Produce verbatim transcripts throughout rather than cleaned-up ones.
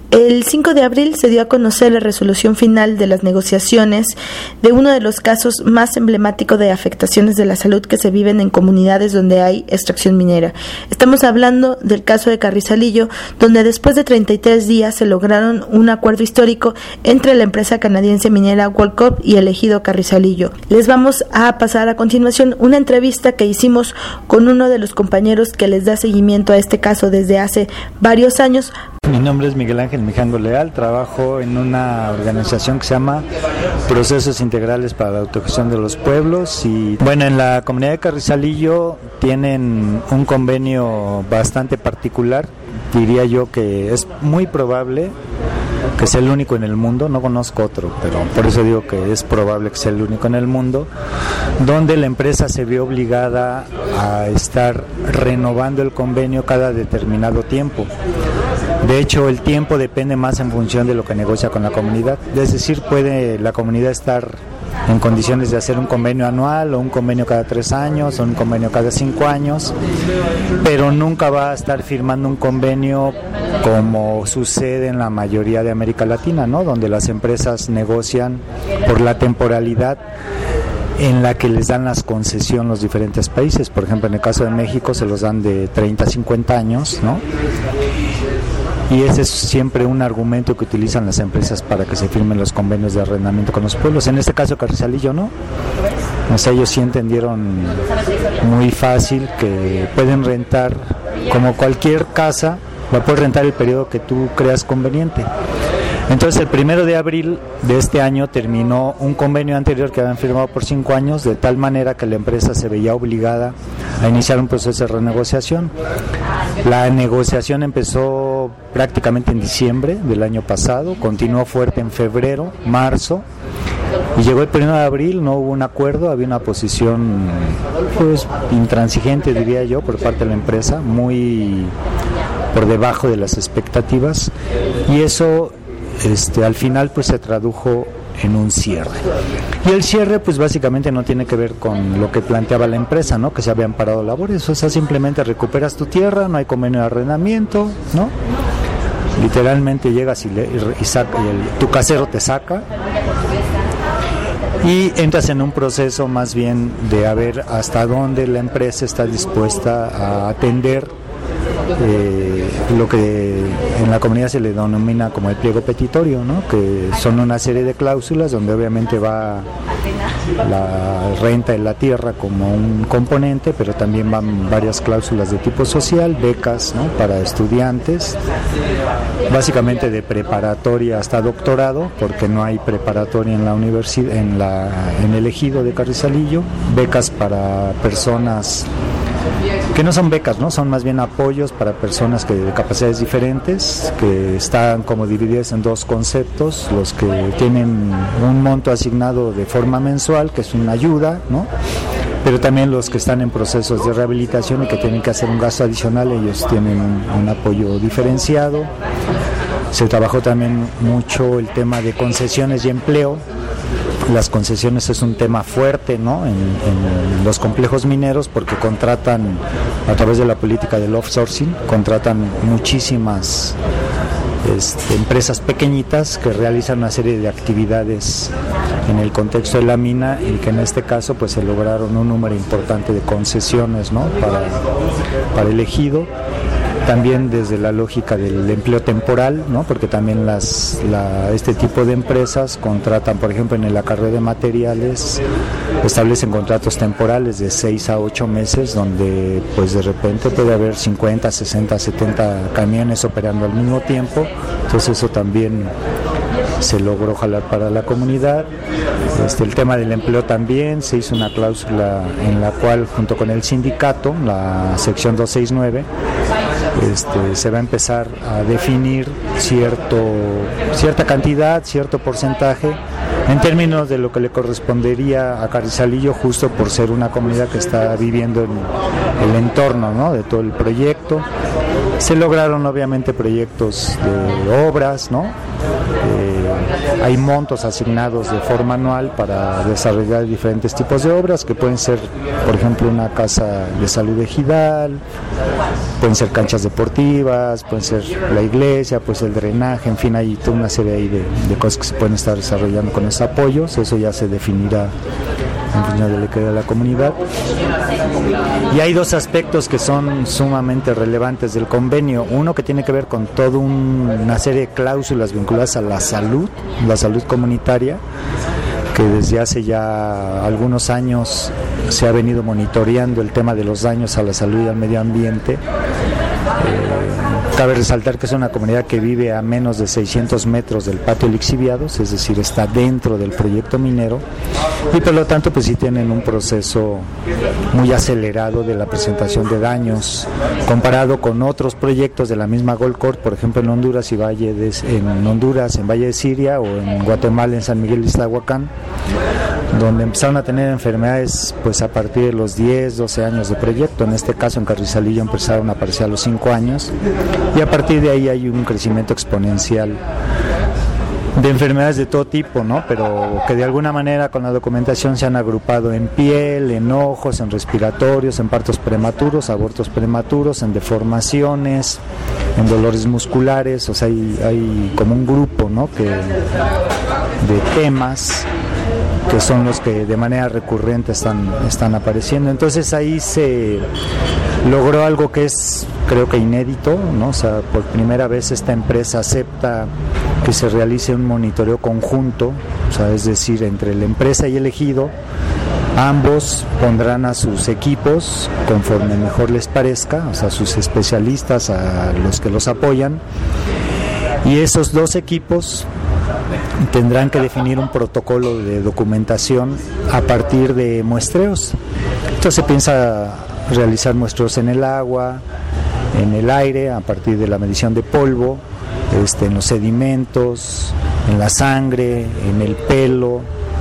El cinco de abril se dio a conocer la resolución final de las negociaciones de uno de los casos más emblemáticos de afectaciones de la salud que se viven en comunidades donde hay extracción minera. Estamos hablando del caso de Carrizalillo, donde después de treinta y tres días se lograron un acuerdo histórico entre la empresa canadiense minera Goldcorp y el ejido Carrizalillo. Les vamos a pasar a continuación una entrevista que hicimos con uno de los compañeros que les da seguimiento a este caso desde hace varios años. Mi nombre es Miguel Ángel Mijango Leal, trabajo en una organización que se llama Procesos Integrales para la Autogestión de los Pueblos y bueno, en la comunidad de Carrizalillo tienen un convenio bastante particular, diría yo que es muy probable que sea el único en el mundo, no conozco otro, pero por eso digo que es probable que sea el único en el mundo, donde la empresa se ve obligada a estar renovando el convenio cada determinado tiempo. De hecho, el tiempo depende más en función de lo que negocia con la comunidad, es decir, puede la comunidad estar en condiciones de hacer un convenio anual o un convenio cada tres años o un convenio cada cinco años, pero nunca va a estar firmando un convenio como sucede en la mayoría de América Latina, ¿no? Donde las empresas negocian por la temporalidad en la que les dan las concesiones los diferentes países. Por ejemplo, en el caso de México se los dan de treinta a cincuenta años, ¿no? Y ese es siempre un argumento que utilizan las empresas para que se firmen los convenios de arrendamiento con los pueblos. En este caso Carrizalillo no, o sea, ellos sí entendieron muy fácil que pueden rentar, como cualquier casa, la puedes rentar el periodo que tú creas conveniente. Entonces el primero de abril de este año terminó un convenio anterior que habían firmado por cinco años, de tal manera que la empresa se veía obligada a iniciar un proceso de renegociación. La negociación empezó prácticamente en diciembre del año pasado, continuó fuerte en febrero, marzo, y llegó el primero de abril, no hubo un acuerdo, había una posición pues intransigente, diría yo, por parte de la empresa, muy por debajo de las expectativas, y eso Este, al final pues se tradujo en un cierre. Y el cierre pues básicamente no tiene que ver con lo que planteaba la empresa, ¿no? Que se habían parado labores, o sea, simplemente recuperas tu tierra, no hay convenio de arrendamiento, ¿no? Literalmente llegas y, le, y, saca, y el, tu casero te saca y entras en un proceso más bien de a ver hasta dónde la empresa está dispuesta a atender Eh, lo que en la comunidad se le denomina como el pliego petitorio, ¿no? Que son una serie de cláusulas donde obviamente va la renta de la tierra como un componente, pero también van varias cláusulas de tipo social, becas, ¿no? Para estudiantes, básicamente de preparatoria hasta doctorado, porque no hay preparatoria en la universidad, en la en el ejido de Carrizalillo, becas para personas que no son becas, ¿no? Son más bien apoyos para personas que de capacidades diferentes, que están como divididas en dos conceptos: los que tienen un monto asignado de forma mensual, que es una ayuda, ¿no? Pero también los que están en procesos de rehabilitación y que tienen que hacer un gasto adicional, ellos tienen un, un apoyo diferenciado. Se trabajó también mucho el tema de concesiones y empleo. Las concesiones es un tema fuerte, ¿no? en, en los complejos mineros, porque contratan a través de la política del offsourcing, contratan muchísimas este, empresas pequeñitas que realizan una serie de actividades en el contexto de la mina, y que en este caso pues se lograron un número importante de concesiones, ¿no? para, para el ejido. También desde la lógica del empleo temporal, ¿no? Porque también las, la, este tipo de empresas contratan, por ejemplo, en el acarreo de materiales, establecen contratos temporales de seis a ocho meses, donde pues de repente puede haber cincuenta, sesenta, setenta camiones operando al mismo tiempo. Entonces eso también se logró jalar para la comunidad. Este, el tema del empleo también, se hizo una cláusula en la cual, junto con el sindicato, la sección doscientos sesenta y nueve, Este, se va a empezar a definir cierto, cierta cantidad, cierto porcentaje en términos de lo que le correspondería a Carrizalillo, justo por ser una comunidad que está viviendo en el entorno, ¿no? De todo el proyecto. Se lograron obviamente proyectos de obras, ¿no? Eh, hay montos asignados de forma anual para desarrollar diferentes tipos de obras que pueden ser, por ejemplo, una casa de salud ejidal, pueden ser canchas deportivas, pueden ser la iglesia, puede ser el drenaje, en fin, hay toda una serie ahí de, de cosas que se pueden estar desarrollando con esos apoyos. Eso ya se definirá en función de lo que queda la comunidad. Y hay dos aspectos que son sumamente relevantes del convenio. Uno que tiene que ver con toda un, una serie de cláusulas vinculadas a la salud, la salud comunitaria, que desde hace ya algunos años se ha venido monitoreando el tema de los daños a la salud y al medio ambiente. Eh, cabe resaltar que es una comunidad que vive a menos de seiscientos metros del patio lixiviados, es decir, está dentro del proyecto minero, y por lo tanto pues sí tienen un proceso muy acelerado de la presentación de daños comparado con otros proyectos de la misma Goldcorp, por ejemplo en Honduras y Valle de, en Honduras en Valle de Siria, o en Guatemala en San Miguel Ixtlahuacán, donde empezaron a tener enfermedades pues a partir de los diez, doce años de proyecto. En este caso en Carrizalillo empezaron a aparecer a los cinco años, y a partir de ahí hay un crecimiento exponencial de enfermedades de todo tipo, ¿no? Pero que de alguna manera con la documentación se han agrupado en piel, en ojos, en respiratorios, en partos prematuros, abortos prematuros, en deformaciones, en dolores musculares. O sea, hay, hay como un grupo, ¿no? que de temas que son los que de manera recurrente están, están apareciendo. Entonces ahí se logró algo que es, creo que inédito, ¿no? O sea, por primera vez esta empresa acepta que se realice un monitoreo conjunto, o sea, es decir, entre la empresa y el ejido. Ambos pondrán a sus equipos conforme mejor les parezca, o sea, sus especialistas, a los que los apoyan, y esos dos equipos tendrán que definir un protocolo de documentación a partir de muestreos. Entonces se piensa realizar muestreos en el agua, en el aire, a partir de la medición de polvo, este, en los sedimentos, en la sangre, en el pelo,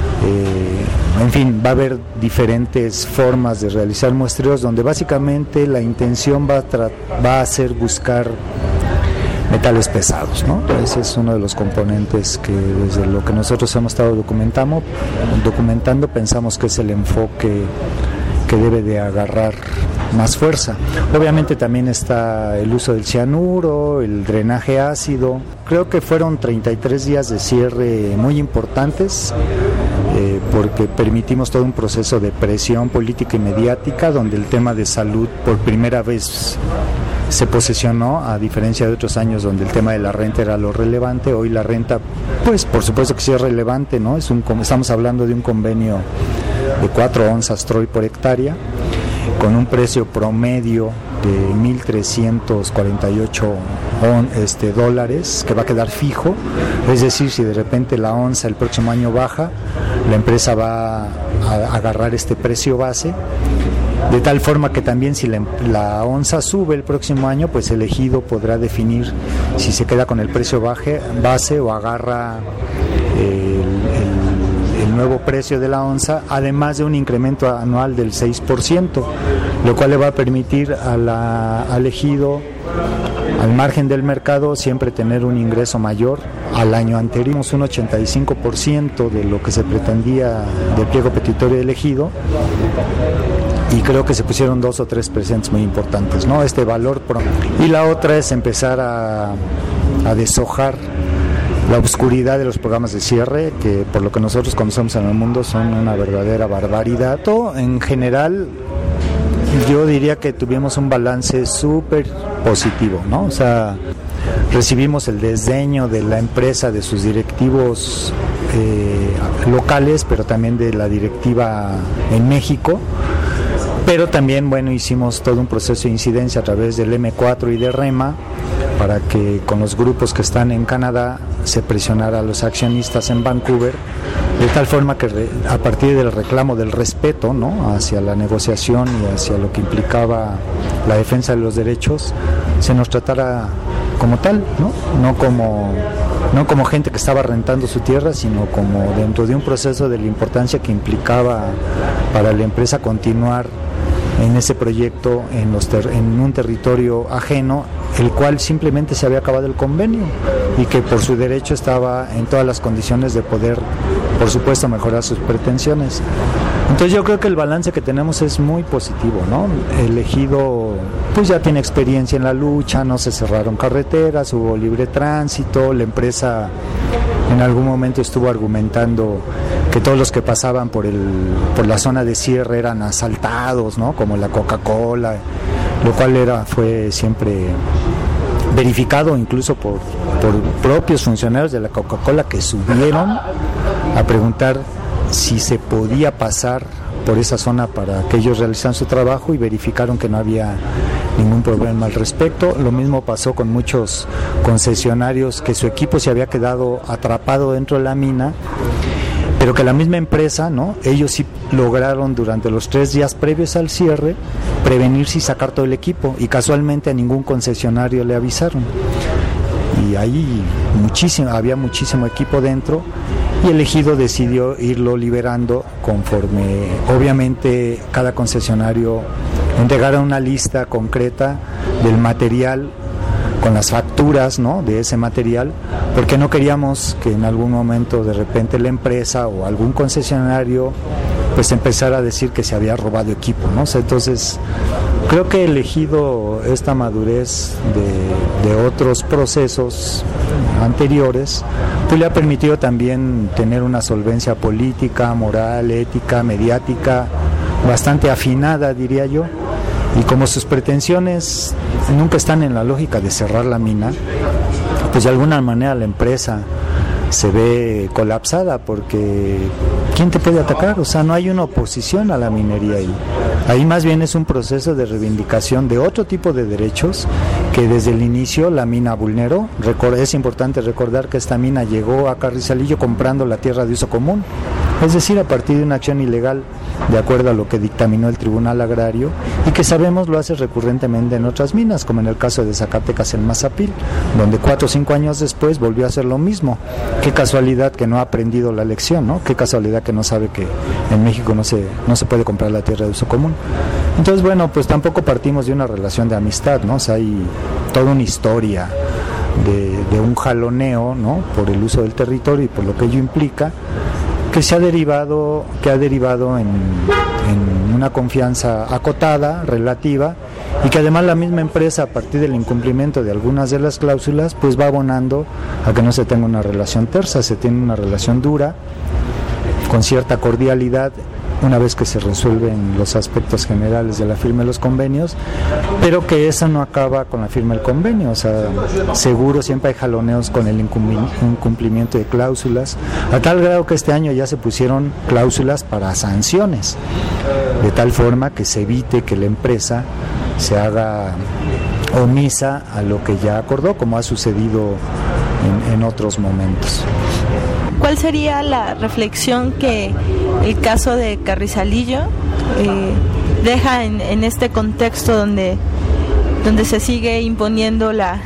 eh, en fin, va a haber diferentes formas de realizar muestreos donde básicamente la intención va a, tra- va a ser buscar metales pesados, ¿no? Ese es uno de los componentes que desde lo que nosotros hemos estado documentando, documentando pensamos que es el enfoque que debe de agarrar más fuerza. Obviamente también está el uso del cianuro, el drenaje ácido. Creo que fueron treinta y tres días de cierre muy importantes, eh, porque permitimos todo un proceso de presión política y mediática, donde el tema de salud por primera vez se posesionó, a diferencia de otros años donde el tema de la renta era lo relevante. Hoy la renta, pues por supuesto que sí es relevante, ¿no? Es un, estamos hablando de un convenio de cuatro onzas Troy por hectárea, con un precio promedio de mil trescientos cuarenta y ocho este, dólares, que va a quedar fijo. Es decir, si de repente la onza el próximo año baja, la empresa va a agarrar este precio base, de tal forma que también si la, la onza sube el próximo año, pues el ejido podrá definir si se queda con el precio baje, base o agarra el, el, el nuevo precio de la onza, además de un incremento anual del seis por ciento, lo cual le va a permitir a la, al ejido, al margen del mercado, siempre tener un ingreso mayor al año anterior. Un ochenta y cinco por ciento de lo que se pretendía del pliego petitorio del ejido, y creo que se pusieron dos o tres presentes muy importantes, ¿no? Este valor pro... y la otra es empezar a, a deshojar la oscuridad de los programas de cierre, que por lo que nosotros conocemos en el mundo son una verdadera barbaridad. Todo en general, yo diría que tuvimos un balance súper positivo, ¿no? O sea, recibimos el desdeño de la empresa, de sus directivos eh, locales, pero también de la directiva en México. Pero también, bueno, hicimos todo un proceso de incidencia a través del eme cuatro y de REMA, para que con los grupos que están en Canadá se presionara a los accionistas en Vancouver, de tal forma que re, a partir del reclamo del respeto, ¿no?, hacia la negociación y hacia lo que implicaba la defensa de los derechos, se nos tratara como tal, ¿no? No como, no como gente que estaba rentando su tierra, sino como dentro de un proceso de la importancia que implicaba para la empresa continuar en ese proyecto en, los ter- en un territorio ajeno, el cual simplemente se había acabado el convenio y que por su derecho estaba en todas las condiciones de poder, por supuesto, mejorar sus pretensiones. Entonces yo creo que el balance que tenemos es muy positivo, ¿no? El ejido pues ya tiene experiencia en la lucha, no se cerraron carreteras, hubo libre tránsito, la empresa en algún momento estuvo argumentando que todos los que pasaban por el por la zona de cierre eran asaltados, ¿no? Como la Coca-Cola, lo cual era fue siempre verificado incluso por, por propios funcionarios de la Coca-Cola que subieron a preguntar si se podía pasar por esa zona para que ellos realizaran su trabajo y verificaron que no había ningún problema al respecto. Lo mismo pasó con muchos concesionarios que su equipo se había quedado atrapado dentro de la mina, pero que la misma empresa, ¿no? Ellos sí lograron durante los tres días previos al cierre prevenirse y sacar todo el equipo, y casualmente a ningún concesionario le avisaron. Y ahí muchísimo, había muchísimo equipo dentro, y el ejido decidió irlo liberando conforme, obviamente, cada concesionario entregara una lista concreta del material con las facturas, ¿no?, de ese material, porque no queríamos que en algún momento de repente la empresa o algún concesionario pues empezara a decir que se había robado equipo, ¿no? O sea, entonces creo que he elegido esta madurez de, de otros procesos anteriores, pues le ha permitido también tener una solvencia política, moral, ética, mediática bastante afinada, diría yo. Y como sus pretensiones nunca están en la lógica de cerrar la mina, pues de alguna manera la empresa se ve colapsada, porque ¿quién te puede atacar? O sea, no hay una oposición a la minería ahí. Ahí más bien es un proceso de reivindicación de otro tipo de derechos que desde el inicio la mina vulneró. Es importante recordar que esta mina llegó a Carrizalillo comprando la tierra de uso común, es decir, a partir de una acción ilegal, de acuerdo a lo que dictaminó el Tribunal Agrario, y que sabemos lo hace recurrentemente en otras minas, como en el caso de Zacatecas en Mazapil, donde cuatro o cinco años después volvió a hacer lo mismo. Qué casualidad que no ha aprendido la lección, ¿no? Qué casualidad que no sabe que en México no se, no se puede comprar la tierra de uso común. Entonces, bueno, pues tampoco partimos de una relación de amistad, ¿no? O sea, hay toda una historia de, de un jaloneo, ¿no?, por el uso del territorio y por lo que ello implica, que se ha derivado, que ha derivado en, en una confianza acotada, relativa, y que además la misma empresa, a partir del incumplimiento de algunas de las cláusulas, pues va abonando a que no se tenga una relación tersa, se tiene una relación dura, con cierta cordialidad, una vez que se resuelven los aspectos generales de la firma de los convenios, pero que eso no acaba con la firma del convenio. O sea, seguro siempre hay jaloneos con el incumplimiento de cláusulas, a tal grado que este año ya se pusieron cláusulas para sanciones, de tal forma que se evite que la empresa se haga omisa a lo que ya acordó, como ha sucedido en, en otros momentos. ¿Cuál sería la reflexión que el caso de Carrizalillo eh, deja en, en este contexto donde, donde se sigue imponiendo la,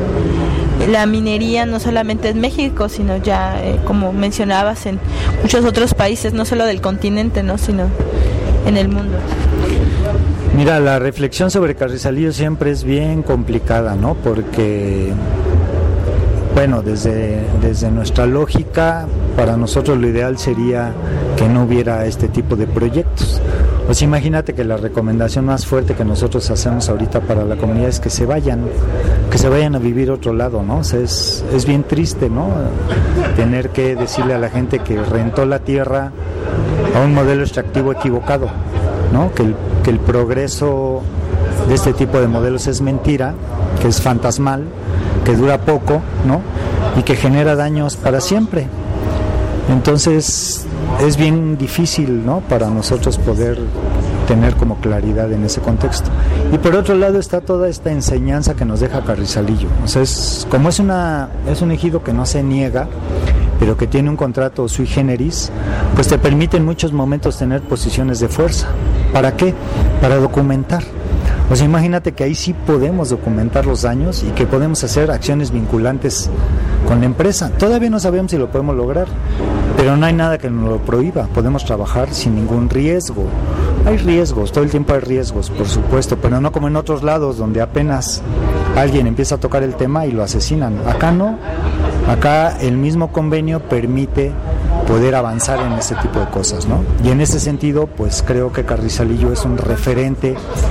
la minería, no solamente en México, sino ya, eh, como mencionabas, en muchos otros países, no solo del continente, ¿no?, sino en el mundo? Mira, la reflexión sobre Carrizalillo siempre es bien complicada, ¿no? Porque, bueno, desde, desde nuestra lógica, para nosotros lo ideal sería que no hubiera este tipo de proyectos. O sea, imagínate que la recomendación más fuerte que nosotros hacemos ahorita para la comunidad es que se vayan, que se vayan a vivir a otro lado, ¿no? O sea, es, es bien triste, ¿no?, tener que decirle a la gente que rentó la tierra a un modelo extractivo equivocado, ¿no? Que el, que el progreso de este tipo de modelos es mentira, que es fantasmal, que dura poco, ¿no?, y que genera daños para siempre. Entonces es bien difícil, ¿no?, para nosotros poder tener como claridad en ese contexto. Y por otro lado está toda esta enseñanza que nos deja Carrizalillo. O sea, es, como es una es un ejido que no se niega, pero que tiene un contrato sui generis, pues te permite en muchos momentos tener posiciones de fuerza. ¿Para qué? Para documentar. O sea, imagínate que ahí sí podemos documentar los daños y que podemos hacer acciones vinculantes con la empresa. Todavía no sabemos si lo podemos lograr, pero no hay nada que nos lo prohíba. Podemos trabajar sin ningún riesgo Hay riesgos, todo el tiempo hay riesgos, por supuesto, pero no como en otros lados donde apenas alguien empieza a tocar el tema y lo asesinan. Acá no, acá el mismo convenio permite poder avanzar en este tipo de cosas, ¿no? Y en ese sentido, pues creo que Carrizalillo es un referente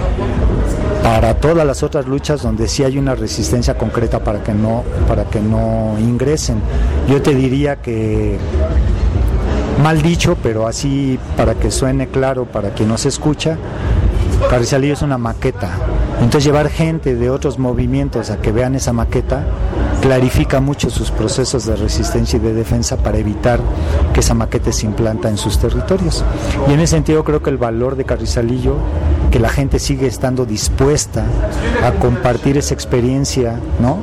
para todas las otras luchas donde sí hay una resistencia concreta para que no, para que no ingresen. Yo te diría que, mal dicho, pero así para que suene claro para quien nos escucha, Carrizalillo es una maqueta. Entonces llevar gente de otros movimientos a que vean esa maqueta clarifica mucho sus procesos de resistencia y de defensa para evitar que esa maqueta se implanta en sus territorios. Y en ese sentido creo que el valor de Carrizalillo, que la gente sigue estando dispuesta a compartir esa experiencia, ¿no?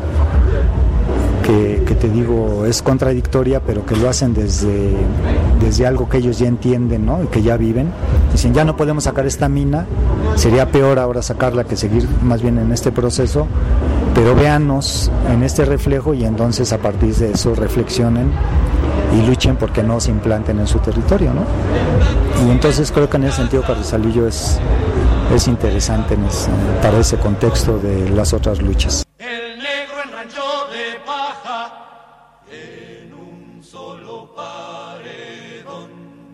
Que, que te digo es contradictoria, pero que lo hacen desde, desde algo que ellos ya entienden, ¿no? Y que ya viven. Dicen, ya no podemos sacar esta mina, sería peor ahora sacarla que seguir más bien en este proceso, pero véanos en este reflejo y entonces a partir de eso reflexionen y luchen porque no se implanten en su territorio, ¿no? Y entonces creo que en ese sentido Carrizalillo es, es interesante en ese, para ese contexto de las otras luchas. El negro en rancho de paja, en un solo paredón,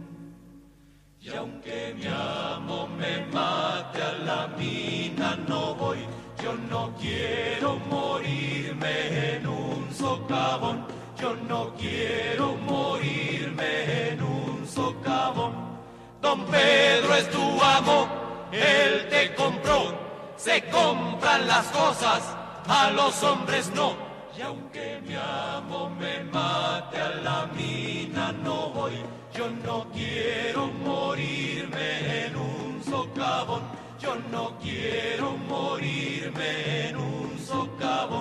y aunque mi amo me mate a la mina no voy, yo no quiero morirme en un socavón, yo no quiero morirme en un socavón. Don Pedro es tu amo, él te compró, se compran las cosas, a los hombres no. Y aunque mi amo me mate a la mina no voy, yo no quiero morirme en un socavón, yo no quiero morirme en un socavón.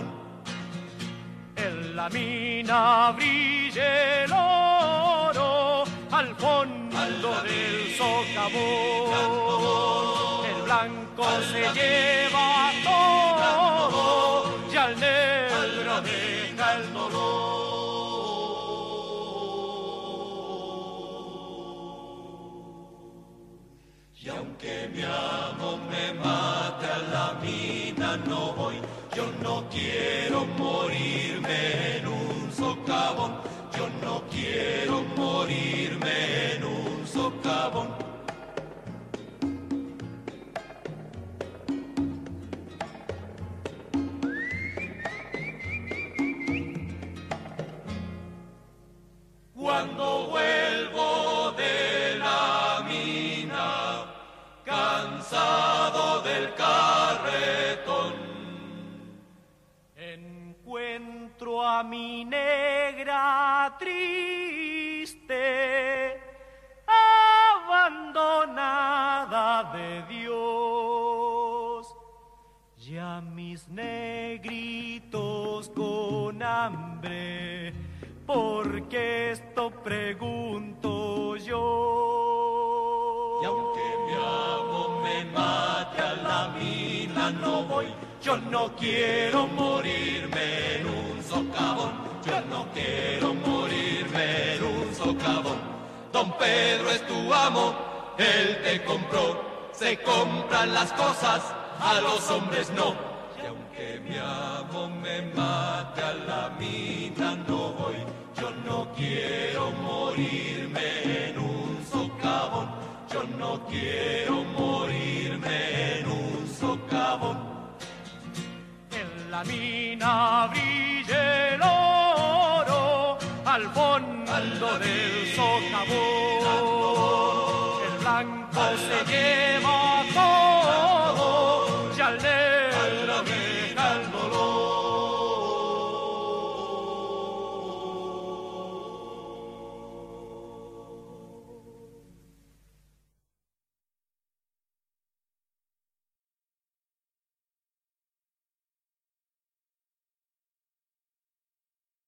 En la mina brilla el oro al fondo del socavón, el blanco se lleva todo y al negro deja el dolor. Y aunque mi amo me mate a la mina no voy, yo no quiero morirme en un socavón, yo no quiero morirme en un socavón. Cuando vuelvo de la mina, cansado del carretón, encuentro a mi negra triste, abandonada de Dios, y a mis negritos con hambre, porque esto pregunto yo. Y aunque mi amo me mate a la mina no voy, yo no quiero morirme en un socavón, yo no quiero morirme en un socavón. Don Pedro es tu amo, él te compró, se compran las cosas, a los hombres no. Y aunque mi amo me mate a la mina no voy, yo no quiero morirme en un socavón, yo no quiero morirme en un socavón. En la mina brilla el oro al fondo del socavón, el blanco se lleva todo